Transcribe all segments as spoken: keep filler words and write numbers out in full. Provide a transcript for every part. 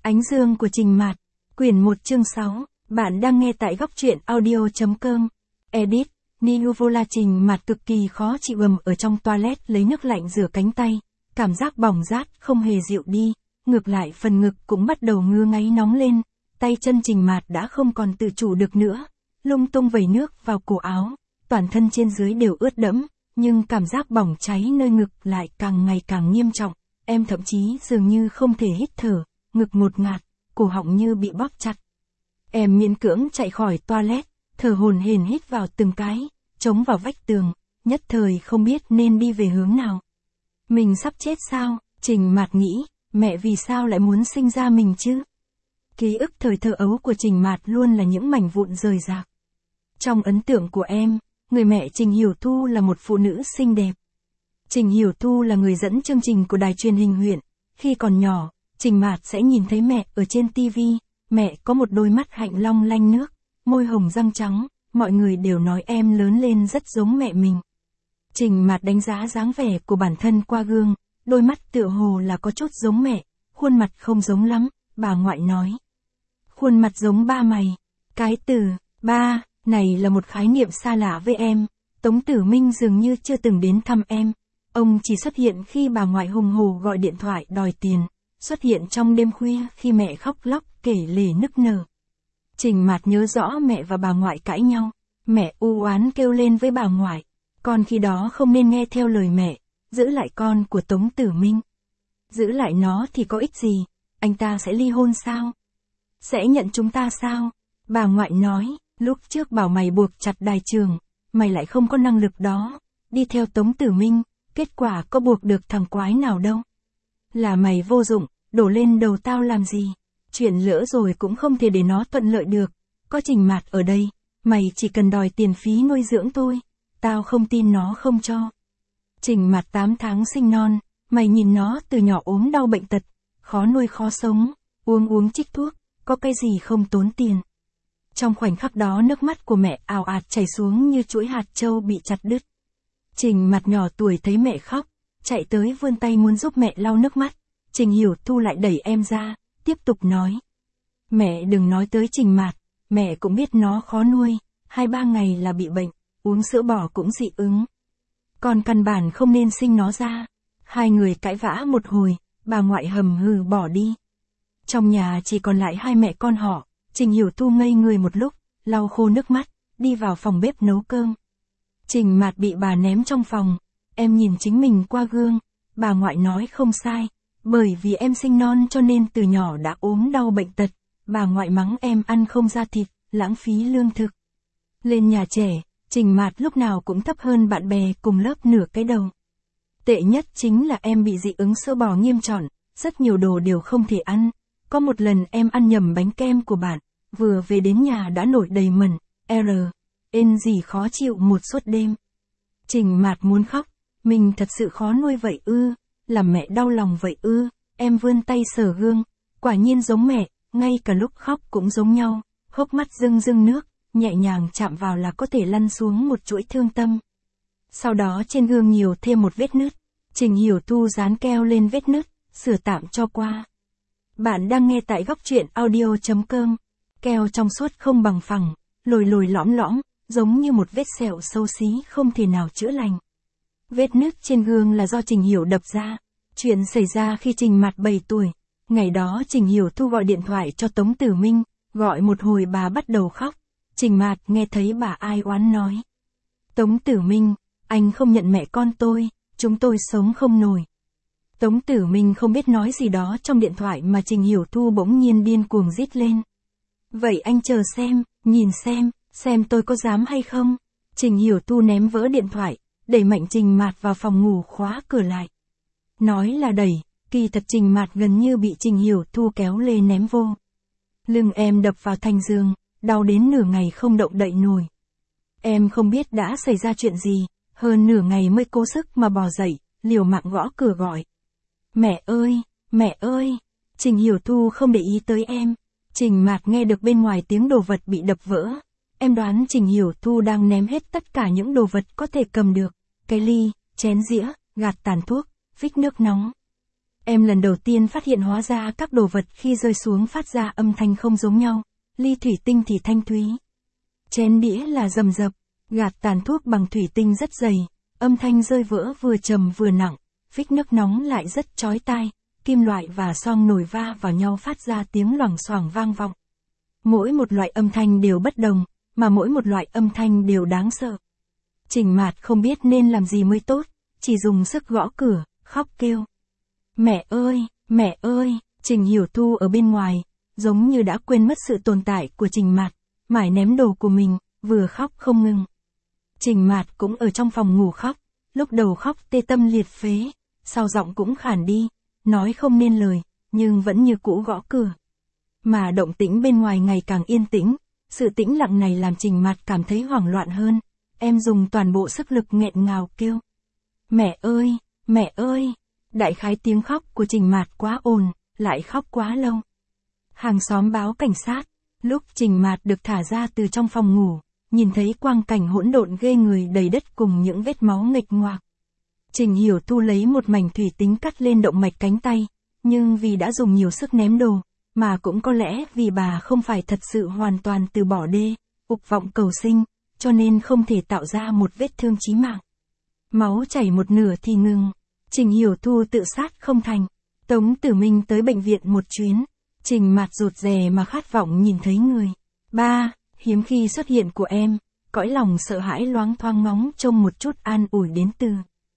Ánh dương của Trình Mạt, quyển một chương sáu, bạn đang nghe tại góc truyện audio.com. Edit, Ninuvola. Trình Mạt cực kỳ khó chịu ầm ở trong toilet lấy nước lạnh rửa cánh tay, cảm giác bỏng rát không hề dịu đi, ngược lại phần ngực cũng bắt đầu ngứa ngáy nóng lên, tay chân Trình Mạt đã không còn tự chủ được nữa, lung tung vẩy nước vào cổ áo, toàn thân trên dưới đều ướt đẫm, nhưng cảm giác bỏng cháy nơi ngực lại càng ngày càng nghiêm trọng, em thậm chí dường như không thể hít thở, ngực ngột ngạt, cổ họng như bị bóp chặt. Em miễn cưỡng chạy khỏi toilet, thở hổn hển hít vào từng cái, chống vào vách tường, nhất thời không biết nên đi về hướng nào. Mình sắp chết sao? Trình Mạt nghĩ, mẹ vì sao lại muốn sinh ra mình chứ? Ký ức thời thơ ấu của Trình Mạt luôn là những mảnh vụn rời rạc. Trong ấn tượng của em, người mẹ Trình Hiểu Thu là một phụ nữ xinh đẹp. Trình Hiểu Thu là người dẫn chương trình của đài truyền hình huyện. Khi còn nhỏ, Trình Mạt sẽ nhìn thấy mẹ ở trên tivi, mẹ có một đôi mắt hạnh long lanh nước, môi hồng răng trắng, mọi người đều nói em lớn lên rất giống mẹ mình. Trình Mạt đánh giá dáng vẻ của bản thân qua gương, đôi mắt tựa hồ là có chút giống mẹ, khuôn mặt không giống lắm, bà ngoại nói. Khuôn mặt giống ba mày. Cái từ, ba, này là một khái niệm xa lạ với em. Tống Tử Minh dường như chưa từng đến thăm em. Ông chỉ xuất hiện khi bà ngoại hùng hổ gọi điện thoại đòi tiền, xuất hiện trong đêm khuya khi mẹ khóc lóc kể lể nức nở. Trình Mạt nhớ rõ mẹ và bà ngoại cãi nhau, mẹ u oán kêu lên với bà ngoại, con khi đó không nên nghe theo lời mẹ, giữ lại con của Tống Tử Minh. Giữ lại nó thì có ích gì, anh ta sẽ ly hôn sao? Sẽ nhận chúng ta sao? Bà ngoại nói, lúc trước bảo mày buộc chặt đài trường, mày lại không có năng lực đó, đi theo Tống Tử Minh, kết quả có buộc được thằng quái nào đâu. Là mày vô dụng, đổ lên đầu tao làm gì? Chuyện lỡ rồi cũng không thể để nó thuận lợi được, có Trình Mạt ở đây, mày chỉ cần đòi tiền phí nuôi dưỡng tôi, tao không tin nó không cho. Trình Mạt tám tháng sinh non, mày nhìn nó từ nhỏ ốm đau bệnh tật, khó nuôi khó sống, uống uống chích thuốc, có cái gì không tốn tiền. Trong khoảnh khắc đó nước mắt của mẹ ào ạt chảy xuống như chuỗi hạt châu bị chặt đứt. Trình Mạt nhỏ tuổi thấy mẹ khóc, chạy tới vươn tay muốn giúp mẹ lau nước mắt, Trình Hiểu Thu lại đẩy em ra, tiếp tục nói. Mẹ đừng nói tới Trình Mạt, mẹ cũng biết nó khó nuôi, hai ba ngày là bị bệnh, uống sữa bò cũng dị ứng. Còn căn bản không nên sinh nó ra. Hai người cãi vã một hồi, bà ngoại hầm hừ bỏ đi. Trong nhà chỉ còn lại hai mẹ con họ, Trình Hiểu Thu ngây người một lúc, lau khô nước mắt, đi vào phòng bếp nấu cơm. Trình Mạt bị bà ném trong phòng, em nhìn chính mình qua gương, bà ngoại nói không sai, bởi vì em sinh non cho nên từ nhỏ đã ốm đau bệnh tật, bà ngoại mắng em ăn không ra thịt, lãng phí lương thực. Lên nhà trẻ, Trình Mạt lúc nào cũng thấp hơn bạn bè cùng lớp nửa cái đầu. Tệ nhất chính là em bị dị ứng sữa bò nghiêm trọng, rất nhiều đồ đều không thể ăn. Có một lần em ăn nhầm bánh kem của bạn, vừa về đến nhà đã nổi đầy mẩn, R, N gì khó chịu một suốt đêm. Trình Mạt muốn khóc, mình thật sự khó nuôi vậy ư, làm mẹ đau lòng vậy ư, em vươn tay sờ gương, quả nhiên giống mẹ, ngay cả lúc khóc cũng giống nhau, hốc mắt rưng rưng nước, nhẹ nhàng chạm vào là có thể lăn xuống một chuỗi thương tâm. Sau đó trên gương nhiều thêm một vết nứt, Trình Hiểu Thu dán keo lên vết nứt, sửa tạm cho qua. Bạn đang nghe tại góc truyện audio.com, keo trong suốt không bằng phẳng, lồi lồi lõm lõm, giống như một vết sẹo xấu xí không thể nào chữa lành. Vết nứt trên gương là do Trình Hiểu đập ra, chuyện xảy ra khi Trình Mạt bảy tuổi, ngày đó Trình Hiểu Thu gọi điện thoại cho Tống Tử Minh, gọi một hồi bà bắt đầu khóc, Trình Mạt nghe thấy bà ai oán nói. Tống Tử Minh, anh không nhận mẹ con tôi, chúng tôi sống không nổi. Tống Tử Minh không biết nói gì đó trong điện thoại mà Trình Hiểu Thu bỗng nhiên điên cuồng rít lên. Vậy anh chờ xem, nhìn xem, xem tôi có dám hay không. Trình Hiểu Thu ném vỡ điện thoại, đẩy mạnh Trình Mạt vào phòng ngủ khóa cửa lại. Nói là đẩy, kỳ thật Trình Mạt gần như bị Trình Hiểu Thu kéo lê ném vô. Lưng em đập vào thành giường, đau đến nửa ngày không động đậy nổi. Em không biết đã xảy ra chuyện gì, hơn nửa ngày mới cố sức mà bò dậy, liều mạng gõ cửa gọi. Mẹ ơi, mẹ ơi, Trình Hiểu Thu không để ý tới em. Trình Mạt nghe được bên ngoài tiếng đồ vật bị đập vỡ. Em đoán Trình Hiểu Thu đang ném hết tất cả những đồ vật có thể cầm được. Cái ly, chén dĩa, gạt tàn thuốc, vích nước nóng. Em lần đầu tiên phát hiện hóa ra các đồ vật khi rơi xuống phát ra âm thanh không giống nhau. Ly thủy tinh thì thanh thúy. Chén đĩa là rầm rập. Gạt tàn thuốc bằng thủy tinh rất dày. Âm thanh rơi vỡ vừa trầm vừa nặng. Phích nước nóng lại rất chói tai. Kim loại và xoong nồi va vào nhau phát ra tiếng loảng xoảng vang vọng. Mỗi một loại âm thanh đều bất đồng, mà mỗi một loại âm thanh đều đáng sợ. Trình Mạt không biết nên làm gì mới tốt, chỉ dùng sức gõ cửa, khóc kêu. Mẹ ơi, mẹ ơi, Trình Hiểu Thu ở bên ngoài, giống như đã quên mất sự tồn tại của Trình Mạt, mải ném đồ của mình, vừa khóc không ngừng. Trình Mạt cũng ở trong phòng ngủ khóc, lúc đầu khóc tê tâm liệt phế, sau giọng cũng khản đi, nói không nên lời, nhưng vẫn như cũ gõ cửa. Mà động tĩnh bên ngoài ngày càng yên tĩnh, sự tĩnh lặng này làm Trình Mạt cảm thấy hoảng loạn hơn, em dùng toàn bộ sức lực nghẹn ngào kêu. Mẹ ơi, mẹ ơi, đại khái tiếng khóc của Trình Mạt quá ồn, lại khóc quá lâu. Hàng xóm báo cảnh sát, lúc Trình Mạt được thả ra từ trong phòng ngủ, nhìn thấy quang cảnh hỗn độn ghê người đầy đất cùng những vết máu nghịch ngoạc. Trình Hiểu Thu lấy một mảnh thủy tinh cắt lên động mạch cánh tay, nhưng vì đã dùng nhiều sức ném đồ, mà cũng có lẽ vì bà không phải thật sự hoàn toàn từ bỏ đê, ục vọng cầu sinh, cho nên không thể tạo ra một vết thương chí mạng. Máu chảy một nửa thì ngừng, Trình Hiểu Thu tự sát không thành. Tống Tử Minh tới bệnh viện một chuyến, Trình Mạt rụt rè mà khát vọng nhìn thấy người. Ba, hiếm khi xuất hiện của em, cõi lòng sợ hãi loáng thoáng ngóng trông một chút an ủi đến từ.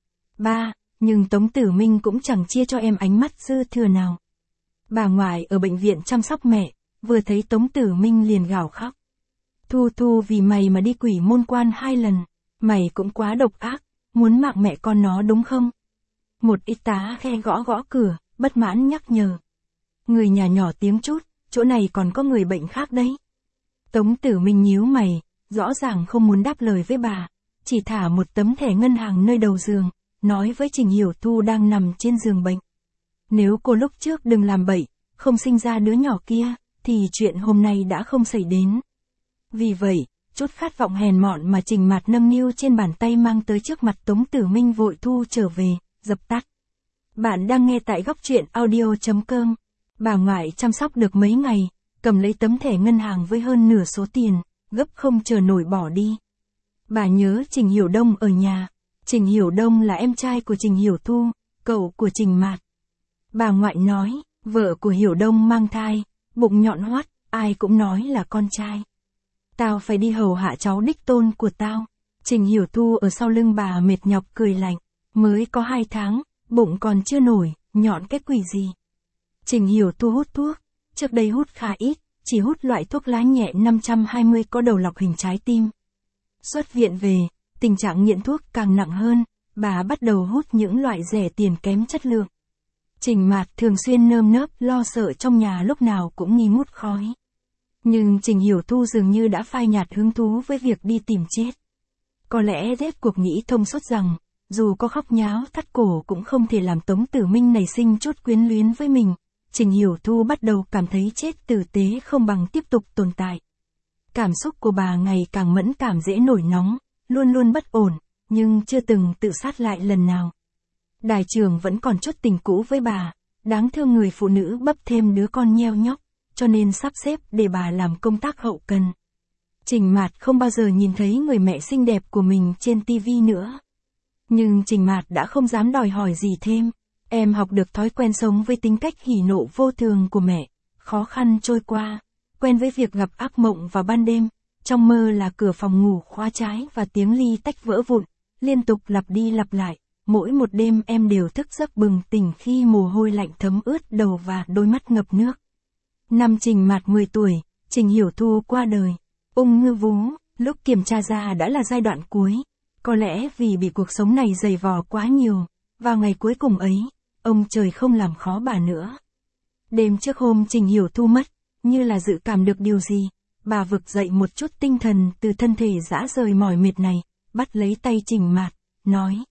Ba, nhưng Tống Tử Minh cũng chẳng chia cho em ánh mắt dư thừa nào. Bà ngoại ở bệnh viện chăm sóc mẹ, vừa thấy Tống Tử Minh liền gào khóc. Thu Thu vì mày mà đi quỷ môn quan hai lần, mày cũng quá độc ác, muốn mạng mẹ con nó đúng không? Một y tá khe gõ gõ cửa, bất mãn nhắc nhở. Người nhà nhỏ tiếng chút, chỗ này còn có người bệnh khác đấy. Tống Tử Minh nhíu mày, rõ ràng không muốn đáp lời với bà, chỉ thả một tấm thẻ ngân hàng nơi đầu giường, nói với Trình Hiểu Thu đang nằm trên giường bệnh. Nếu cô lúc trước đừng làm bậy, không sinh ra đứa nhỏ kia, thì chuyện hôm nay đã không xảy đến. Vì vậy, chút khát vọng hèn mọn mà Trình Mạt nâng niu trên bàn tay mang tới trước mặt Tống Tử Minh vội thu trở về, dập tắt. Bạn đang nghe tại góc truyện audio chấm com. Bà ngoại chăm sóc được mấy ngày, cầm lấy tấm thẻ ngân hàng với hơn nửa số tiền, gấp không chờ nổi bỏ đi. Bà nhớ Trình Hiểu Đông ở nhà. Trình Hiểu Đông là em trai của Trình Hiểu Thu, cậu của Trình Mạt. Bà ngoại nói, vợ của Hiểu Đông mang thai, bụng nhọn hoắt, ai cũng nói là con trai. Tao phải đi hầu hạ cháu đích tôn của tao. Trình Hiểu Thu ở sau lưng bà mệt nhọc cười lạnh, mới có hai tháng, bụng còn chưa nổi, nhọn cái quỷ gì. Trình Hiểu Thu hút thuốc, trước đây hút khá ít, chỉ hút loại thuốc lá nhẹ năm trăm hai mươi có đầu lọc hình trái tim. Xuất viện về, tình trạng nghiện thuốc càng nặng hơn, bà bắt đầu hút những loại rẻ tiền kém chất lượng. Trình Mạt thường xuyên nơm nớp lo sợ trong nhà lúc nào cũng nghi ngút khói. Nhưng Trình Hiểu Thu dường như đã phai nhạt hứng thú với việc đi tìm chết. Có lẽ rốt cuộc nghĩ thông suốt rằng, dù có khóc nháo thắt cổ cũng không thể làm Tống Tử Minh nảy sinh chút quyến luyến với mình. Trình Hiểu Thu bắt đầu cảm thấy chết tử tế không bằng tiếp tục tồn tại. Cảm xúc của bà ngày càng mẫn cảm dễ nổi nóng, luôn luôn bất ổn, nhưng chưa từng tự sát lại lần nào. Đài trưởng vẫn còn chút tình cũ với bà, đáng thương người phụ nữ bấp thêm đứa con nheo nhóc, cho nên sắp xếp để bà làm công tác hậu cần. Trình Mạt không bao giờ nhìn thấy người mẹ xinh đẹp của mình trên tivi nữa. Nhưng Trình Mạt đã không dám đòi hỏi gì thêm. Em học được thói quen sống với tính cách hỉ nộ vô thường của mẹ, khó khăn trôi qua, quen với việc gặp ác mộng vào ban đêm, trong mơ là cửa phòng ngủ khóa trái và tiếng ly tách vỡ vụn, liên tục lặp đi lặp lại. Mỗi một đêm em đều thức giấc bừng tỉnh khi mồ hôi lạnh thấm ướt đầu và đôi mắt ngập nước. Năm Trình Mạt mười tuổi, Trình Hiểu Thu qua đời. Ung thư vú, lúc kiểm tra ra đã là giai đoạn cuối. Có lẽ vì bị cuộc sống này dày vò quá nhiều, vào ngày cuối cùng ấy, ông trời không làm khó bà nữa. Đêm trước hôm Trình Hiểu Thu mất, như là dự cảm được điều gì, bà vực dậy một chút tinh thần từ thân thể rã rời mỏi mệt này, bắt lấy tay Trình Mạt, nói.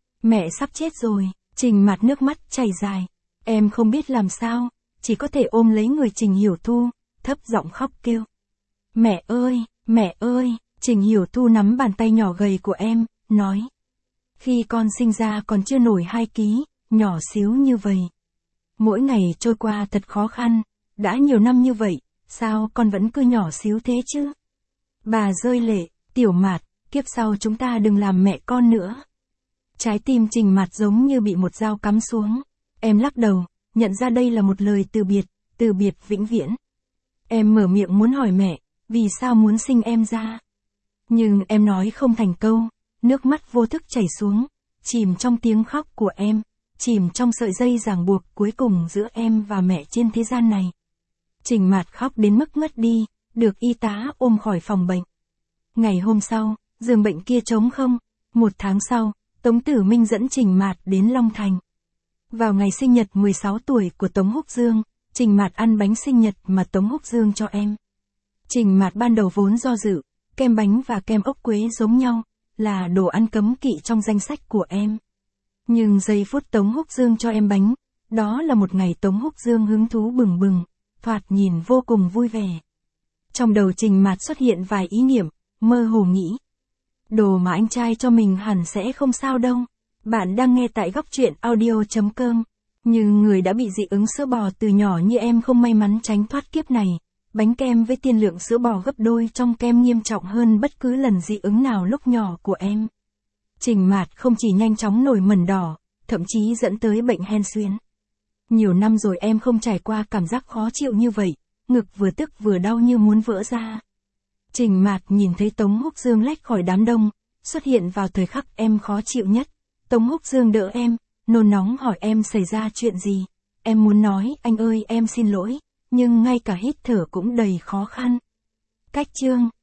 Mẹ sắp chết rồi. Trình Mạt nước mắt chảy dài. Em không biết làm sao, chỉ có thể ôm lấy người Trình Hiểu Thu, thấp giọng khóc kêu. Mẹ ơi, mẹ ơi, Trình Hiểu Thu nắm bàn tay nhỏ gầy của em, nói. Khi con sinh ra còn chưa nổi hai ký, nhỏ xíu như vậy. Mỗi ngày trôi qua thật khó khăn, đã nhiều năm như vậy, sao con vẫn cứ nhỏ xíu thế chứ? Bà rơi lệ, Tiểu Mạt, kiếp sau chúng ta đừng làm mẹ con nữa. Trái tim Trình Mạt giống như bị một dao cắm xuống. Em lắc đầu, nhận ra đây là một lời từ biệt, từ biệt vĩnh viễn. Em mở miệng muốn hỏi mẹ, vì sao muốn sinh em ra? Nhưng em nói không thành câu, nước mắt vô thức chảy xuống, chìm trong tiếng khóc của em, chìm trong sợi dây ràng buộc cuối cùng giữa em và mẹ trên thế gian này. Trình Mạt khóc đến mức ngất đi, được y tá ôm khỏi phòng bệnh. Ngày hôm sau, giường bệnh kia trống không. Một tháng sau, Tống Tử Minh dẫn Trình Mạt đến Long Thành. Vào ngày sinh nhật mười sáu tuổi của Tống Húc Dương, Trình Mạt ăn bánh sinh nhật mà Tống Húc Dương cho em. Trình Mạt ban đầu vốn do dự, kem bánh và kem ốc quế giống nhau, là đồ ăn cấm kỵ trong danh sách của em. Nhưng giây phút Tống Húc Dương cho em bánh, đó là một ngày Tống Húc Dương hứng thú bừng bừng, thoạt nhìn vô cùng vui vẻ. Trong đầu Trình Mạt xuất hiện vài ý niệm, mơ hồ nghĩ. Đồ mà anh trai cho mình hẳn sẽ không sao đâu. Bạn đang nghe tại góc truyện audio chấm com. Nhưng người đã bị dị ứng sữa bò từ nhỏ như em không may mắn tránh thoát kiếp này. Bánh kem với tiên lượng sữa bò gấp đôi trong kem nghiêm trọng hơn bất cứ lần dị ứng nào lúc nhỏ của em. Trình Mạt không chỉ nhanh chóng nổi mẩn đỏ, thậm chí dẫn tới bệnh hen suyễn. Nhiều năm rồi em không trải qua cảm giác khó chịu như vậy, ngực vừa tức vừa đau như muốn vỡ ra. Trình Mạt nhìn thấy Tống Húc Dương lách khỏi đám đông, xuất hiện vào thời khắc em khó chịu nhất. Tống Húc Dương đỡ em, nôn nóng hỏi em xảy ra chuyện gì. Em muốn nói, anh ơi em xin lỗi, nhưng ngay cả hít thở cũng đầy khó khăn. Cách chương